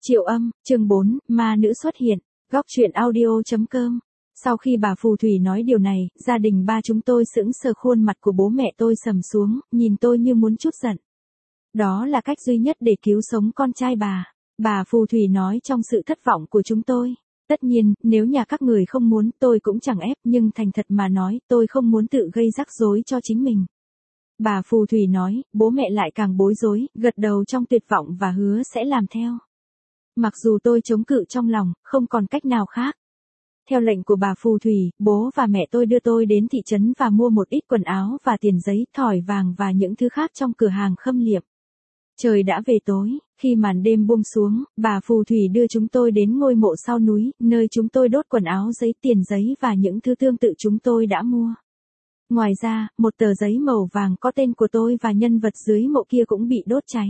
Triệu Âm, chương 4, ma nữ xuất hiện, góc truyện audio.com. Sau khi bà phù thủy nói điều này, gia đình ba chúng tôi sững sờ, khuôn mặt của bố mẹ tôi sầm xuống, nhìn tôi như muốn trút giận. Đó là cách duy nhất để cứu sống con trai bà phù thủy nói trong sự thất vọng của chúng tôi. Tất nhiên, nếu nhà các người không muốn, tôi cũng chẳng ép, nhưng thành thật mà nói, tôi không muốn tự gây rắc rối cho chính mình. Bà phù thủy nói, bố mẹ lại càng bối rối, gật đầu trong tuyệt vọng và hứa sẽ làm theo. Mặc dù tôi chống cự trong lòng, không còn cách nào khác. Theo lệnh của bà phù thủy, bố và mẹ tôi đưa tôi đến thị trấn và mua một ít quần áo và tiền giấy, thỏi vàng và những thứ khác trong cửa hàng khâm liệm. Trời đã về tối, khi màn đêm buông xuống, bà phù thủy đưa chúng tôi đến ngôi mộ sau núi, nơi chúng tôi đốt quần áo, giấy, tiền giấy và những thứ tương tự chúng tôi đã mua. Ngoài ra, một tờ giấy màu vàng có tên của tôi và nhân vật dưới mộ kia cũng bị đốt cháy.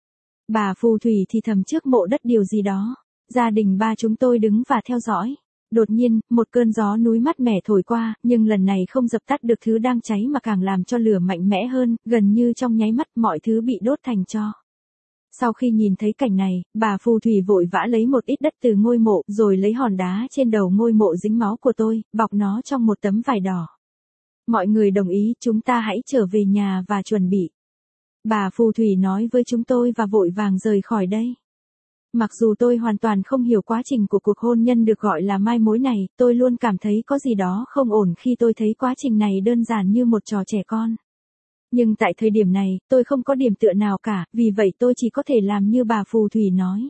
Bà phù thủy thì thầm trước mộ đất điều gì đó. Gia đình ba chúng tôi đứng và theo dõi. Đột nhiên, một cơn gió núi mát mẻ thổi qua, nhưng lần này không dập tắt được thứ đang cháy mà càng làm cho lửa mạnh mẽ hơn, gần như trong nháy mắt mọi thứ bị đốt thành tro. Sau khi nhìn thấy cảnh này, bà phù thủy vội vã lấy một ít đất từ ngôi mộ, rồi lấy hòn đá trên đầu ngôi mộ dính máu của tôi, bọc nó trong một tấm vải đỏ. Mọi người đồng ý, chúng ta hãy trở về nhà và chuẩn bị. Bà phù thủy nói với chúng tôi và vội vàng rời khỏi đây. Mặc dù tôi hoàn toàn không hiểu quá trình của cuộc hôn nhân được gọi là mai mối này, tôi luôn cảm thấy có gì đó không ổn khi tôi thấy quá trình này đơn giản như một trò trẻ con. Nhưng tại thời điểm này, tôi không có điểm tựa nào cả, vì vậy tôi chỉ có thể làm như bà phù thủy nói.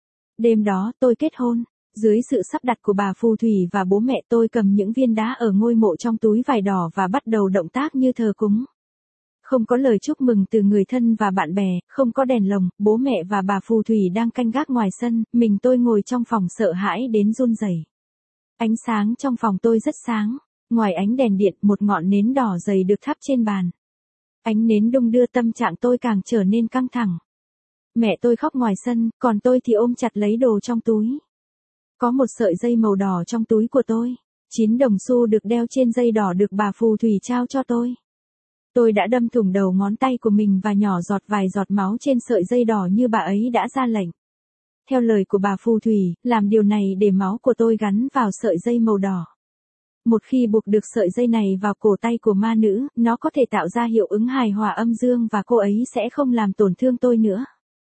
Đêm đó, tôi kết hôn. Dưới sự sắp đặt của bà phù thủy và bố mẹ, tôi cầm những viên đá ở ngôi mộ trong túi vải đỏ và bắt đầu động tác như thờ cúng. Không có lời chúc mừng từ người thân và bạn bè, không có đèn lồng, bố mẹ và bà phù thủy đang canh gác ngoài sân, mình tôi ngồi trong phòng sợ hãi đến run rẩy. Ánh sáng trong phòng tôi rất sáng, ngoài ánh đèn điện, một ngọn nến đỏ dày được thắp trên bàn. Ánh nến đung đưa, tâm trạng tôi càng trở nên căng thẳng. Mẹ tôi khóc ngoài sân, còn tôi thì ôm chặt lấy đồ trong túi. Có một sợi dây màu đỏ trong túi của tôi. 9 đồng xu được đeo trên dây đỏ được bà phù thủy trao cho tôi. Tôi đã đâm thủng đầu ngón tay của mình và nhỏ giọt vài giọt máu trên sợi dây đỏ như bà ấy đã ra lệnh. Theo lời của bà phù thủy, làm điều này để máu của tôi gắn vào sợi dây màu đỏ. Một khi buộc được sợi dây này vào cổ tay của ma nữ, nó có thể tạo ra hiệu ứng hài hòa âm dương và cô ấy sẽ không làm tổn thương tôi nữa.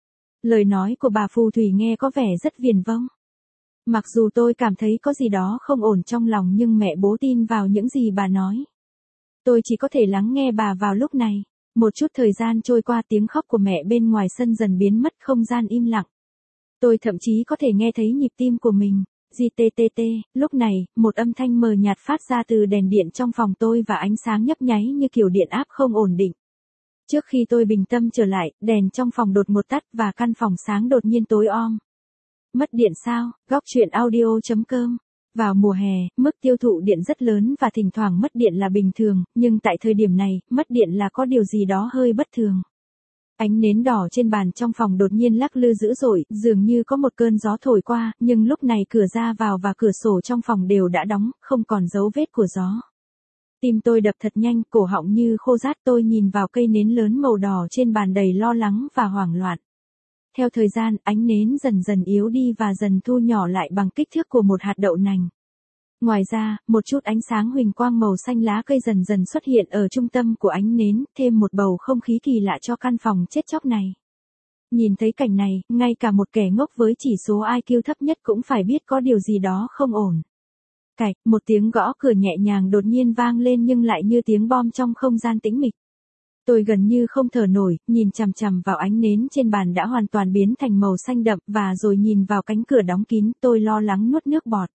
Lời nói của bà phù thủy nghe có vẻ rất viển vông. Mặc dù tôi cảm thấy có gì đó không ổn trong lòng, nhưng mẹ bố tin vào những gì bà nói. Tôi chỉ có thể lắng nghe bà vào lúc này. Một chút thời gian trôi qua, tiếng khóc của mẹ bên ngoài sân dần biến mất, không gian im lặng. Tôi thậm chí có thể nghe thấy nhịp tim của mình. GTTT, lúc này, một âm thanh mờ nhạt phát ra từ đèn điện trong phòng tôi và ánh sáng nhấp nháy như kiểu điện áp không ổn định. Trước khi tôi bình tâm trở lại, đèn trong phòng đột ngột tắt và căn phòng sáng đột nhiên tối om. Mất điện sao? Góc truyện audio.com. Vào mùa hè, mức tiêu thụ điện rất lớn và thỉnh thoảng mất điện là bình thường, nhưng tại thời điểm này, mất điện là có điều gì đó hơi bất thường. Ánh nến đỏ trên bàn trong phòng đột nhiên lắc lư dữ dội, dường như có một cơn gió thổi qua, nhưng lúc này cửa ra vào và cửa sổ trong phòng đều đã đóng, không còn dấu vết của gió. Tim tôi đập thật nhanh, cổ họng như khô rát, tôi nhìn vào cây nến lớn màu đỏ trên bàn đầy lo lắng và hoảng loạn. Theo thời gian, ánh nến dần dần yếu đi và dần thu nhỏ lại bằng kích thước của một hạt đậu nành. Ngoài ra, một chút ánh sáng huỳnh quang màu xanh lá cây dần dần xuất hiện ở trung tâm của ánh nến, thêm một bầu không khí kỳ lạ cho căn phòng chết chóc này. Nhìn thấy cảnh này, ngay cả một kẻ ngốc với chỉ số IQ thấp nhất cũng phải biết có điều gì đó không ổn. Cạch, một tiếng gõ cửa nhẹ nhàng đột nhiên vang lên nhưng lại như tiếng bom trong không gian tĩnh mịch. Tôi gần như không thở nổi, nhìn chằm chằm vào ánh nến trên bàn đã hoàn toàn biến thành màu xanh đậm và rồi nhìn vào cánh cửa đóng kín, tôi lo lắng nuốt nước bọt.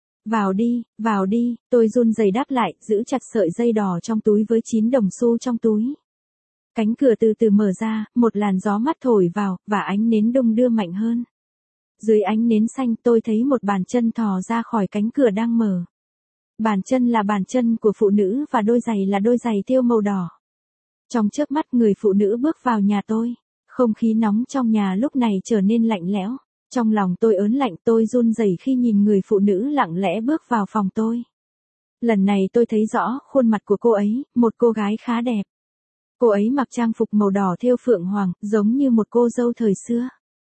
Vào đi, tôi run rẩy đáp lại, giữ chặt sợi dây đỏ trong túi với 9 đồng xu trong túi. Cánh cửa từ từ mở ra, một làn gió mát thổi vào, và ánh nến đung đưa mạnh hơn. Dưới ánh nến xanh tôi thấy một bàn chân thò ra khỏi cánh cửa đang mở. Bàn chân là bàn chân của phụ nữ và đôi giày là đôi giày thêu màu đỏ. Trong chớp mắt người phụ nữ bước vào nhà tôi. Không khí nóng trong nhà lúc này trở nên lạnh lẽo. Trong lòng tôi ớn lạnh, tôi run rẩy khi nhìn người phụ nữ lặng lẽ bước vào phòng tôi. Lần này tôi thấy rõ khuôn mặt của cô ấy, một cô gái khá đẹp. Cô ấy mặc trang phục màu đỏ thêu phượng hoàng, giống như một cô dâu thời xưa.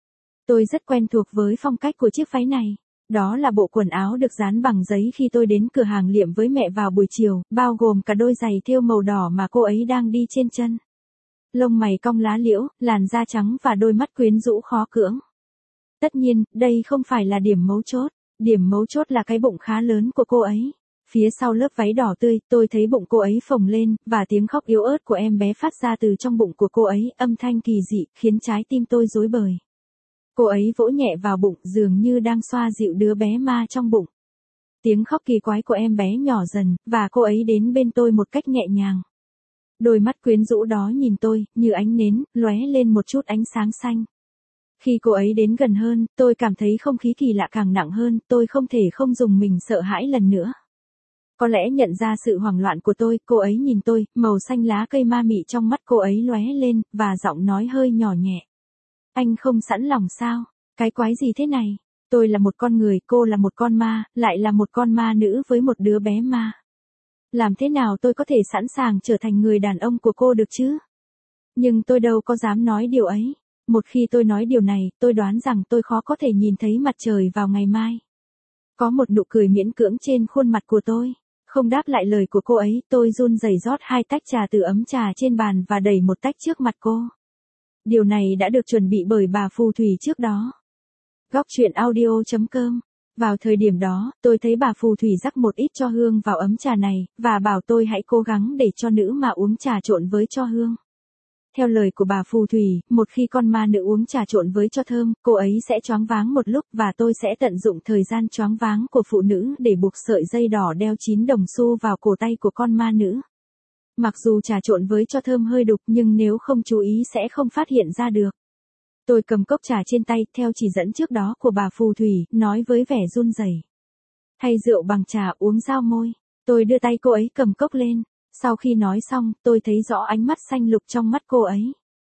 Tôi rất quen thuộc với phong cách của chiếc váy này. Đó là bộ quần áo được dán bằng giấy khi tôi đến cửa hàng liệm với mẹ vào buổi chiều, bao gồm cả đôi giày thêu màu đỏ mà cô ấy đang đi trên chân. Lông mày cong lá liễu, làn da trắng và đôi mắt quyến rũ khó cưỡng. Tất nhiên, đây không phải là điểm mấu chốt. Điểm mấu chốt là cái bụng khá lớn của cô ấy. Phía sau lớp váy đỏ tươi, tôi thấy bụng cô ấy phồng lên, và tiếng khóc yếu ớt của em bé phát ra từ trong bụng của cô ấy, âm thanh kỳ dị, khiến trái tim tôi rối bời. Cô ấy vỗ nhẹ vào bụng, dường như đang xoa dịu đứa bé ma trong bụng. Tiếng khóc kỳ quái của em bé nhỏ dần, và cô ấy đến bên tôi một cách nhẹ nhàng. Đôi mắt quyến rũ đó nhìn tôi, như ánh nến, lóe lên một chút ánh sáng xanh. Khi cô ấy đến gần hơn, tôi cảm thấy không khí kỳ lạ càng nặng hơn, tôi không thể không dùng mình sợ hãi lần nữa. Có lẽ nhận ra sự hoảng loạn của tôi, cô ấy nhìn tôi, màu xanh lá cây ma mị trong mắt cô ấy lóe lên, và giọng nói hơi nhỏ nhẹ. Anh không sẵn lòng sao? Cái quái gì thế này? Tôi là một con người, cô là một con ma, lại là một con ma nữ với một đứa bé ma. Làm thế nào tôi có thể sẵn sàng trở thành người đàn ông của cô được chứ? Nhưng tôi đâu có dám nói điều ấy. Một khi tôi nói điều này, tôi đoán rằng tôi khó có thể nhìn thấy mặt trời vào ngày mai. Có một nụ cười miễn cưỡng trên khuôn mặt của tôi. Không đáp lại lời của cô ấy, tôi run rẩy rót 2 tách trà từ ấm trà trên bàn và đẩy một tách trước mặt cô. Điều này đã được chuẩn bị bởi bà phù thủy trước đó. Góc truyện audio.com. Vào thời điểm đó, tôi thấy bà phù thủy rắc một ít cho hương vào ấm trà này, và bảo tôi hãy cố gắng để cho nữ mà uống trà trộn với cho hương. Theo lời của bà phù thủy, một khi con ma nữ uống trà trộn với cho thơm, cô ấy sẽ choáng váng một lúc, và tôi sẽ tận dụng thời gian choáng váng của phụ nữ để buộc sợi dây đỏ đeo 9 đồng xu vào cổ tay của con ma nữ. Mặc dù trà trộn với cho thơm hơi đục, nhưng nếu không chú ý sẽ không phát hiện ra được. Tôi cầm cốc trà trên tay, theo chỉ dẫn trước đó của bà phù thủy, nói với vẻ run rẩy. Thay rượu bằng trà, uống giao môi. Tôi đưa tay cô ấy cầm cốc lên. Sau khi nói xong, tôi thấy rõ ánh mắt xanh lục trong mắt cô ấy.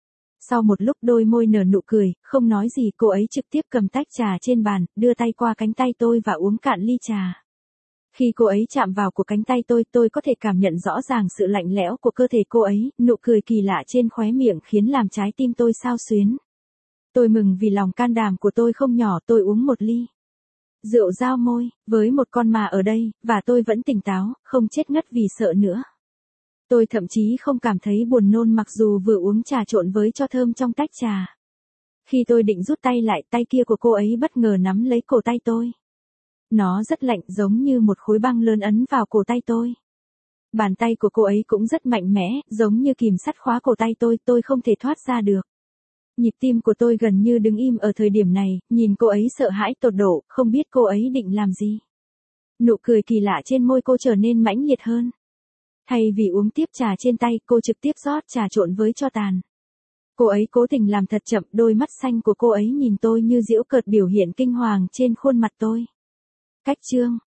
Sau một lúc đôi môi nở nụ cười, không nói gì, cô ấy trực tiếp cầm tách trà trên bàn, đưa tay qua cánh tay tôi và uống cạn ly trà. Khi cô ấy chạm vào của cánh tay tôi có thể cảm nhận rõ ràng sự lạnh lẽo của cơ thể cô ấy, nụ cười kỳ lạ trên khóe miệng khiến làm trái tim tôi xao xuyến. Tôi mừng vì lòng can đảm của tôi không nhỏ, tôi uống một ly rượu giao môi, với một con ma ở đây, và tôi vẫn tỉnh táo, không chết ngất vì sợ nữa. Tôi thậm chí không cảm thấy buồn nôn mặc dù vừa uống trà trộn với cho thơm trong tách trà. Khi tôi định rút tay lại, tay kia của cô ấy bất ngờ nắm lấy cổ tay tôi. Nó rất lạnh, giống như một khối băng lớn ấn vào cổ tay tôi. Bàn tay của cô ấy cũng rất mạnh mẽ, giống như kìm sắt khóa cổ tay tôi không thể thoát ra được. Nhịp tim của tôi gần như đứng im ở thời điểm này, nhìn cô ấy sợ hãi tột độ, không biết cô ấy định làm gì. Nụ cười kỳ lạ trên môi cô trở nên mãnh liệt hơn. Thay vì uống tiếp trà trên tay, cô trực tiếp rót trà trộn với tro tàn. Cô ấy cố tình làm thật chậm, đôi mắt xanh của cô ấy nhìn tôi như giễu cợt biểu hiện kinh hoàng trên khuôn mặt tôi. Cách chương